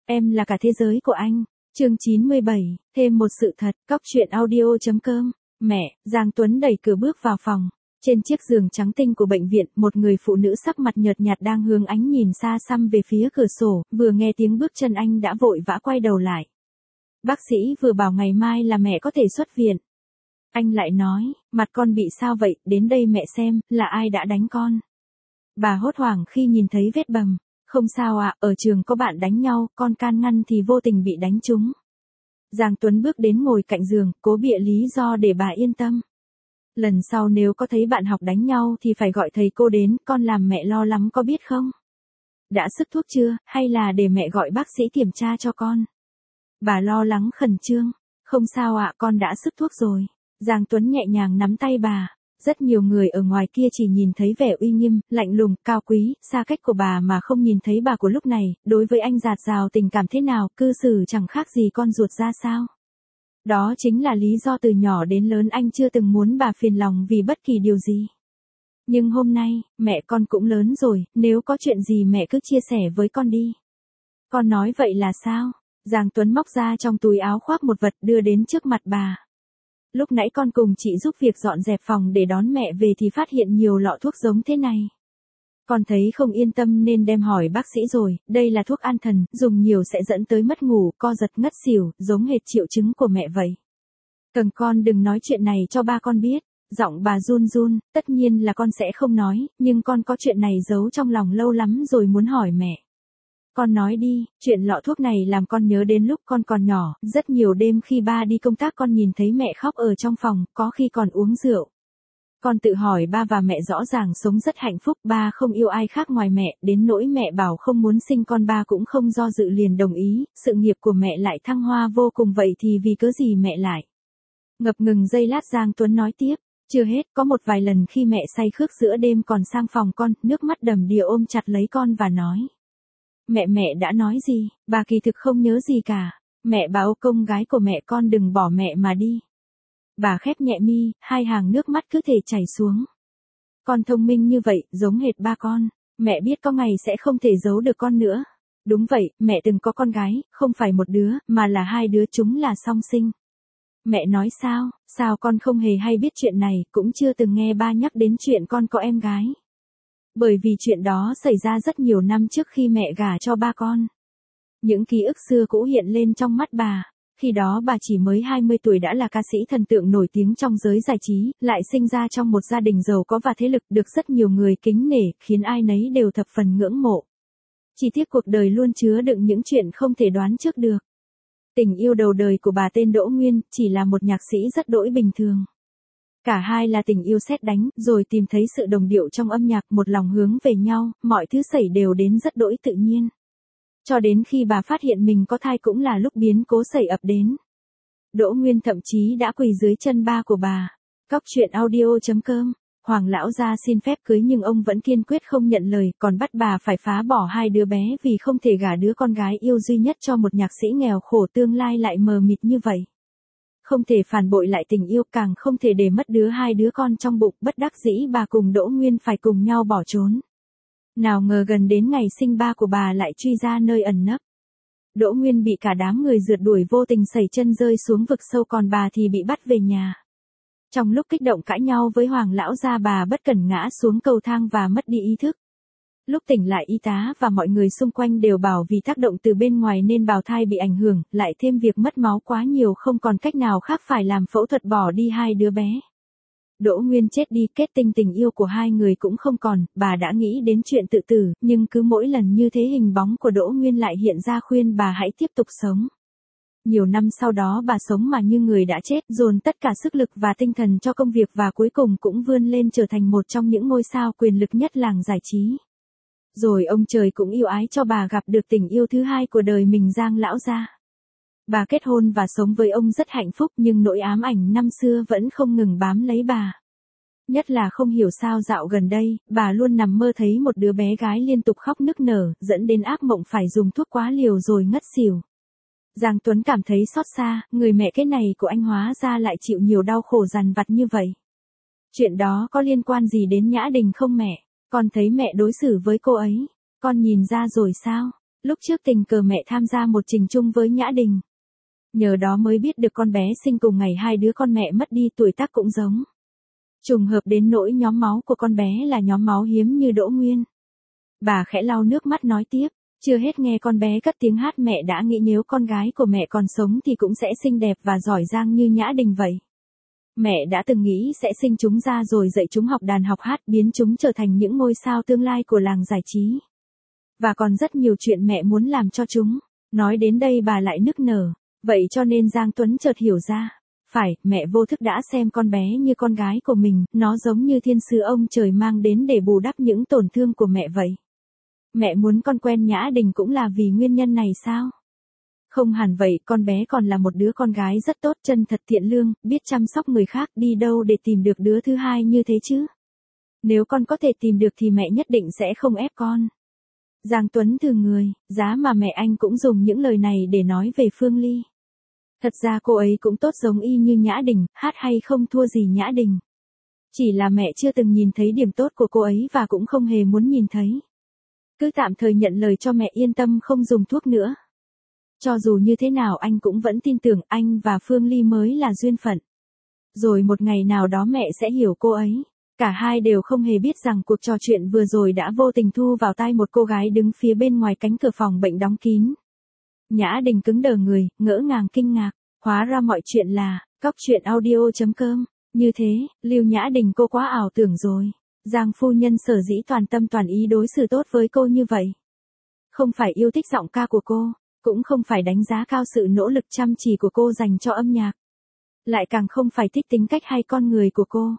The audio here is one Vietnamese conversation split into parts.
Em là cả thế giới của anh. Chương 97, thêm một sự thật, Cóc truyện audio.com. Mẹ, Giang Tuấn đẩy cửa bước vào phòng. Trên chiếc giường trắng tinh của bệnh viện, một người phụ nữ sắc mặt nhợt nhạt đang hướng ánh nhìn xa xăm về phía cửa sổ, vừa nghe tiếng bước chân anh đã vội vã quay đầu lại. Bác sĩ vừa bảo ngày mai là mẹ có thể xuất viện. Anh lại nói, mặt con bị sao vậy, đến đây mẹ xem, là ai đã đánh con. Bà hốt hoảng khi nhìn thấy vết bầm. Không sao ạ, ở trường có bạn đánh nhau, con can ngăn thì vô tình bị đánh trúng. Giang Tuấn bước đến ngồi cạnh giường, cố bịa lý do để bà yên tâm. Lần sau nếu có thấy bạn học đánh nhau thì phải gọi thầy cô đến, con làm mẹ lo lắm có biết không? Đã sức thuốc chưa, hay là để mẹ gọi bác sĩ kiểm tra cho con? Bà lo lắng khẩn trương. Không sao ạ, con đã sức thuốc rồi. Giang Tuấn nhẹ nhàng nắm tay bà. Rất nhiều người ở ngoài kia chỉ nhìn thấy vẻ uy nghiêm, lạnh lùng, cao quý, xa cách của bà mà không nhìn thấy bà của lúc này, đối với anh dạt dào tình cảm thế nào, cư xử chẳng khác gì con ruột ra sao. Đó chính là lý do từ nhỏ đến lớn anh chưa từng muốn bà phiền lòng vì bất kỳ điều gì. Nhưng hôm nay, mẹ con cũng lớn rồi, nếu có chuyện gì mẹ cứ chia sẻ với con đi. Con nói vậy là sao? Giang Tuấn móc ra trong túi áo khoác một vật đưa đến trước mặt bà. Lúc nãy con cùng chị giúp việc dọn dẹp phòng để đón mẹ về thì phát hiện nhiều lọ thuốc giống thế này. Con thấy không yên tâm nên đem hỏi bác sĩ rồi, đây là thuốc an thần, dùng nhiều sẽ dẫn tới mất ngủ, co giật ngất xỉu, giống hệt triệu chứng của mẹ vậy. Cần con đừng nói chuyện này cho ba con biết. Giọng bà run run, tất nhiên là con sẽ không nói, nhưng con có chuyện này giấu trong lòng lâu lắm rồi muốn hỏi mẹ. Con nói đi, chuyện lọ thuốc này làm con nhớ đến lúc con còn nhỏ, rất nhiều đêm khi ba đi công tác con nhìn thấy mẹ khóc ở trong phòng, có khi còn uống rượu. Con tự hỏi ba và mẹ rõ ràng sống rất hạnh phúc, ba không yêu ai khác ngoài mẹ, đến nỗi mẹ bảo không muốn sinh con ba cũng không do dự liền đồng ý, sự nghiệp của mẹ lại thăng hoa vô cùng vậy thì vì cớ gì mẹ lại. Ngập ngừng giây lát Giang Tuấn nói tiếp, chưa hết, có một vài lần khi mẹ say khướt giữa đêm còn sang phòng con, nước mắt đầm đìa ôm chặt lấy con và nói. Mẹ đã nói gì, bà kỳ thực không nhớ gì cả. Mẹ bảo con gái của mẹ con đừng bỏ mẹ mà đi. Bà khép nhẹ mi, hai hàng nước mắt cứ thể chảy xuống. Con thông minh như vậy, giống hệt ba con. Mẹ biết có ngày sẽ không thể giấu được con nữa. Đúng vậy, mẹ từng có con gái, không phải một đứa, mà là hai đứa chúng là song sinh. Mẹ nói sao con không hề hay biết chuyện này, cũng chưa từng nghe ba nhắc đến chuyện con có em gái. Bởi vì chuyện đó xảy ra rất nhiều năm trước khi mẹ gả cho ba con. Những ký ức xưa cũ hiện lên trong mắt bà. Khi đó bà chỉ mới 20 tuổi đã là ca sĩ thần tượng nổi tiếng trong giới giải trí, lại sinh ra trong một gia đình giàu có và thế lực được rất nhiều người kính nể, khiến ai nấy đều thập phần ngưỡng mộ. Chỉ tiếc cuộc đời luôn chứa đựng những chuyện không thể đoán trước được. Tình yêu đầu đời của bà tên Đỗ Nguyên, chỉ là một nhạc sĩ rất đỗi bình thường. Cả hai là tình yêu sét đánh, rồi tìm thấy sự đồng điệu trong âm nhạc, một lòng hướng về nhau, mọi thứ xảy đều đến rất đỗi tự nhiên. Cho đến khi bà phát hiện mình có thai cũng là lúc biến cố xảy ập đến. Đỗ Nguyên thậm chí đã quỳ dưới chân ba của bà. Cóc truyện audio.com. Hoàng lão gia xin phép cưới nhưng ông vẫn kiên quyết không nhận lời, còn bắt bà phải phá bỏ hai đứa bé vì không thể gả đứa con gái yêu duy nhất cho một nhạc sĩ nghèo khổ, tương lai lại mờ mịt như vậy. Không thể phản bội lại tình yêu, càng không thể để mất hai đứa con trong bụng, bất đắc dĩ bà cùng Đỗ Nguyên phải cùng nhau bỏ trốn. Nào ngờ gần đến ngày sinh ba của bà lại truy ra nơi ẩn nấp. Đỗ Nguyên bị cả đám người rượt đuổi vô tình sẩy chân rơi xuống vực sâu, còn bà thì bị bắt về nhà. Trong lúc kích động cãi nhau với Hoàng lão gia, bà bất cẩn ngã xuống cầu thang và mất đi ý thức. Lúc tỉnh lại y tá và mọi người xung quanh đều bảo vì tác động từ bên ngoài nên bào thai bị ảnh hưởng, lại thêm việc mất máu quá nhiều không còn cách nào khác phải làm phẫu thuật bỏ đi hai đứa bé. Đỗ Nguyên chết đi, kết tinh tình yêu của hai người cũng không còn, bà đã nghĩ đến chuyện tự tử, nhưng cứ mỗi lần như thế hình bóng của Đỗ Nguyên lại hiện ra khuyên bà hãy tiếp tục sống. Nhiều năm sau đó bà sống mà như người đã chết, dồn tất cả sức lực và tinh thần cho công việc và cuối cùng cũng vươn lên trở thành một trong những ngôi sao quyền lực nhất làng giải trí. Rồi ông trời cũng yêu ái cho bà gặp được tình yêu thứ hai của đời mình, Giang lão gia. Bà kết hôn và sống với ông rất hạnh phúc, nhưng nỗi ám ảnh năm xưa vẫn không ngừng bám lấy bà. Nhất là không hiểu sao dạo gần đây, bà luôn nằm mơ thấy một đứa bé gái liên tục khóc nức nở, dẫn đến ác mộng phải dùng thuốc quá liều rồi ngất xỉu. Giang Tuấn cảm thấy xót xa, người mẹ cái này của anh hóa ra lại chịu nhiều đau khổ dằn vặt như vậy. Chuyện đó có liên quan gì đến Nhã Đình không mẹ? Con thấy mẹ đối xử với cô ấy, con nhìn ra rồi sao? Lúc trước tình cờ mẹ tham gia một trình chung với Nhã Đình. Nhờ đó mới biết được con bé sinh cùng ngày hai đứa con mẹ mất đi tuổi tác cũng giống. Trùng hợp đến nỗi nhóm máu của con bé là nhóm máu hiếm như Đỗ Nguyên. Bà khẽ lau nước mắt nói tiếp, chưa hết nghe con bé cất tiếng hát mẹ đã nghĩ nếu con gái của mẹ còn sống thì cũng sẽ xinh đẹp và giỏi giang như Nhã Đình vậy. Mẹ đã từng nghĩ sẽ sinh chúng ra rồi dạy chúng học đàn học hát biến chúng trở thành những ngôi sao tương lai của làng giải trí. Và còn rất nhiều chuyện mẹ muốn làm cho chúng. Nói đến đây bà lại nức nở. Vậy cho nên Giang Tuấn chợt hiểu ra. Phải, mẹ vô thức đã xem con bé như con gái của mình, nó giống như thiên sứ ông trời mang đến để bù đắp những tổn thương của mẹ vậy. Mẹ muốn con quen Nhã Đình cũng là vì nguyên nhân này sao? Không hẳn vậy, con bé còn là một đứa con gái rất tốt, chân thật thiện lương, biết chăm sóc người khác, đi đâu để tìm được đứa thứ hai như thế chứ? Nếu con có thể tìm được thì mẹ nhất định sẽ không ép con. Giang Tuấn thừ người, giá mà mẹ anh cũng dùng những lời này để nói về Phương Ly. Thật ra cô ấy cũng tốt giống y như Nhã Đình, hát hay không thua gì Nhã Đình. Chỉ là mẹ chưa từng nhìn thấy điểm tốt của cô ấy và cũng không hề muốn nhìn thấy. Cứ tạm thời nhận lời cho mẹ yên tâm không dùng thuốc nữa. Cho dù như thế nào anh cũng vẫn tin tưởng anh và Phương Ly mới là duyên phận. Rồi một ngày nào đó mẹ sẽ hiểu cô ấy. Cả hai đều không hề biết rằng cuộc trò chuyện vừa rồi đã vô tình thu vào tai một cô gái đứng phía bên ngoài cánh cửa phòng bệnh đóng kín. Nhã Đình cứng đờ người, ngỡ ngàng kinh ngạc. Hóa ra mọi chuyện là, coctruyện.audio.com. Như thế, Lưu Nhã Đình cô quá ảo tưởng rồi. Giang phu nhân sở dĩ toàn tâm toàn ý đối xử tốt với cô như vậy. Không phải yêu thích giọng ca của cô, cũng không phải đánh giá cao sự nỗ lực chăm chỉ của cô dành cho âm nhạc. Lại càng không phải thích tính cách hay con người của cô.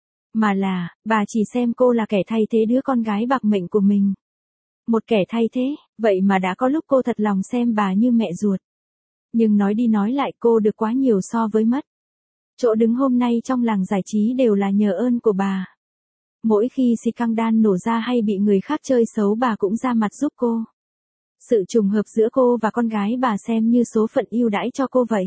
Mà là, bà chỉ xem cô là kẻ thay thế đứa con gái bạc mệnh của mình. Một kẻ thay thế, vậy mà đã có lúc cô thật lòng xem bà như mẹ ruột. Nhưng nói đi nói lại cô được quá nhiều so với mất. Chỗ đứng hôm nay trong làng giải trí đều là nhờ ơn của bà. Mỗi khi scandal nổ ra hay bị người khác chơi xấu bà cũng ra mặt giúp cô. Sự trùng hợp giữa cô và con gái bà xem như số phận ưu đãi cho cô vậy.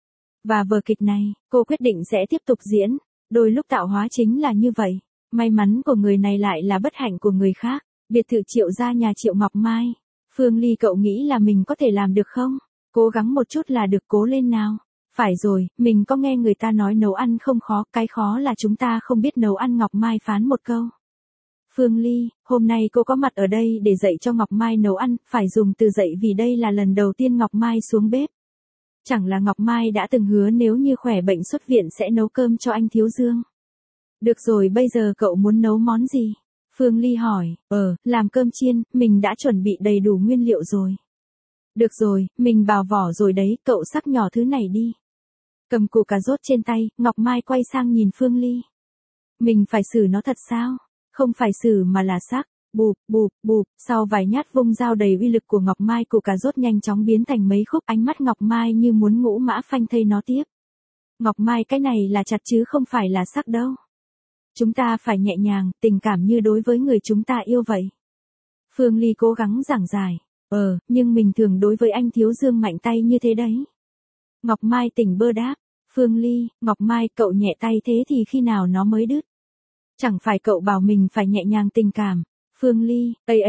Và vở kịch này, cô quyết định sẽ tiếp tục diễn. Đôi lúc tạo hóa chính là như vậy. May mắn của người này lại là bất hạnh của người khác. Biệt thự Triệu gia nhà Triệu Ngọc Mai. Phương Ly cậu nghĩ là mình có thể làm được không? Cố gắng một chút là được, cố lên nào. Phải rồi, mình có nghe người ta nói nấu ăn không khó, cái khó là chúng ta không biết nấu ăn. Ngọc Mai phán một câu. Phương Ly, hôm nay cô có mặt ở đây để dạy cho Ngọc Mai nấu ăn, phải dùng từ dạy vì đây là lần đầu tiên Ngọc Mai xuống bếp. Chẳng là Ngọc Mai đã từng hứa nếu như khỏe bệnh xuất viện sẽ nấu cơm cho anh Thiếu Dương. Được rồi, bây giờ cậu muốn nấu món gì? Phương Ly hỏi, làm cơm chiên, mình đã chuẩn bị đầy đủ nguyên liệu rồi. Được rồi, mình bào vỏ rồi đấy, cậu sắc nhỏ thứ này đi. Cầm củ cà rốt trên tay, Ngọc Mai quay sang nhìn Phương Ly. Mình phải xử nó thật sao? Không phải xử mà là sắc. Bụp, bụp, bụp, sau vài nhát vung dao đầy uy lực của Ngọc Mai, củ cà rốt nhanh chóng biến thành mấy khúc, ánh mắt Ngọc Mai như muốn ngũ mã phanh thây nó tiếp. Ngọc Mai, cái này là chặt chứ không phải là sắc đâu. Chúng ta phải nhẹ nhàng, tình cảm như đối với người chúng ta yêu vậy. Phương Ly cố gắng giảng giải. Nhưng mình thường đối với anh Thiếu Dương mạnh tay như thế đấy. Ngọc Mai tỉnh bơ đáp. Phương Ly, Ngọc Mai, cậu nhẹ tay thế thì khi nào nó mới đứt? Chẳng phải cậu bảo mình phải nhẹ nhàng tình cảm. Phương Ly,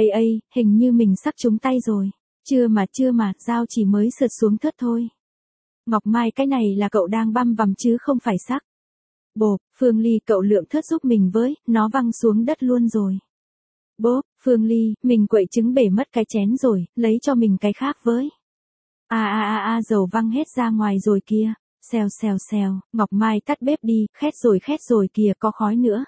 hình như mình sắc trúng tay rồi. Chưa mà, dao chỉ mới sượt xuống thớt thôi. Ngọc Mai, cái này là cậu đang băm vằm chứ không phải sắc. Bộp, Phương Ly, cậu lượng thớt giúp mình với, nó văng xuống đất luôn rồi. Bốp, Phương Ly, mình quậy trứng bể mất cái chén rồi, lấy cho mình cái khác với. Dầu văng hết ra ngoài rồi kìa. Xèo, Ngọc Mai tắt bếp đi, khét rồi kìa, có khói nữa.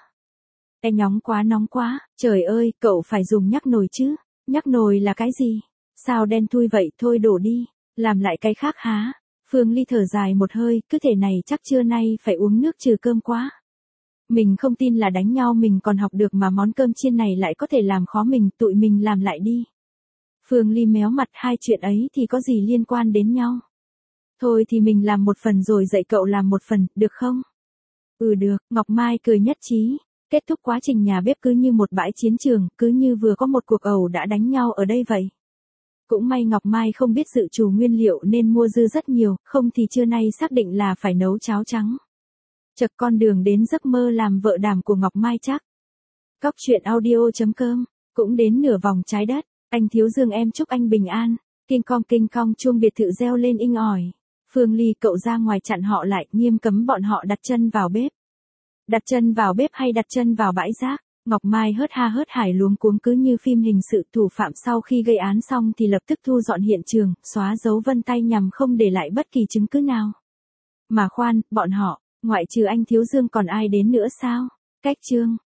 Nóng quá, trời ơi, cậu phải dùng nhắc nồi chứ. Nhắc nồi là cái gì? Sao đen thui vậy, thôi đổ đi, làm lại cái khác há. Phương Ly thở dài một hơi, cứ thể này chắc trưa nay phải uống nước trừ cơm quá. Mình không tin là đánh nhau mình còn học được mà món cơm chiên này lại có thể làm khó mình, tụi mình làm lại đi. Phương Ly méo mặt, hai chuyện ấy thì có gì liên quan đến nhau. Thôi thì mình làm một phần rồi dạy cậu làm một phần, được không? Được, Ngọc Mai cười nhất trí. Kết thúc quá trình nhà bếp cứ như một bãi chiến trường, cứ như vừa có một cuộc ẩu đã đánh nhau ở đây vậy. Cũng may Ngọc Mai không biết dự trù nguyên liệu nên mua dư rất nhiều, không thì trưa nay xác định là phải nấu cháo trắng. Chật con đường đến giấc mơ làm vợ đảm của Ngọc Mai chắc. Coctruyện.audio.com, cũng đến nửa vòng trái đất. Anh Thiếu Dương em chúc anh bình an. Kinh cong chuông biệt thự reo lên inh ỏi. Phương Ly cậu ra ngoài chặn họ lại, nghiêm cấm bọn họ đặt chân vào bếp. Đặt chân vào bếp hay đặt chân vào bãi rác? Ngọc Mai hớt ha hớt hải luống cuống cứ như phim hình sự, thủ phạm sau khi gây án xong thì lập tức thu dọn hiện trường, xóa dấu vân tay nhằm không để lại bất kỳ chứng cứ nào. Mà khoan, bọn họ, ngoại trừ anh Thiếu Dương còn ai đến nữa sao? Cách chương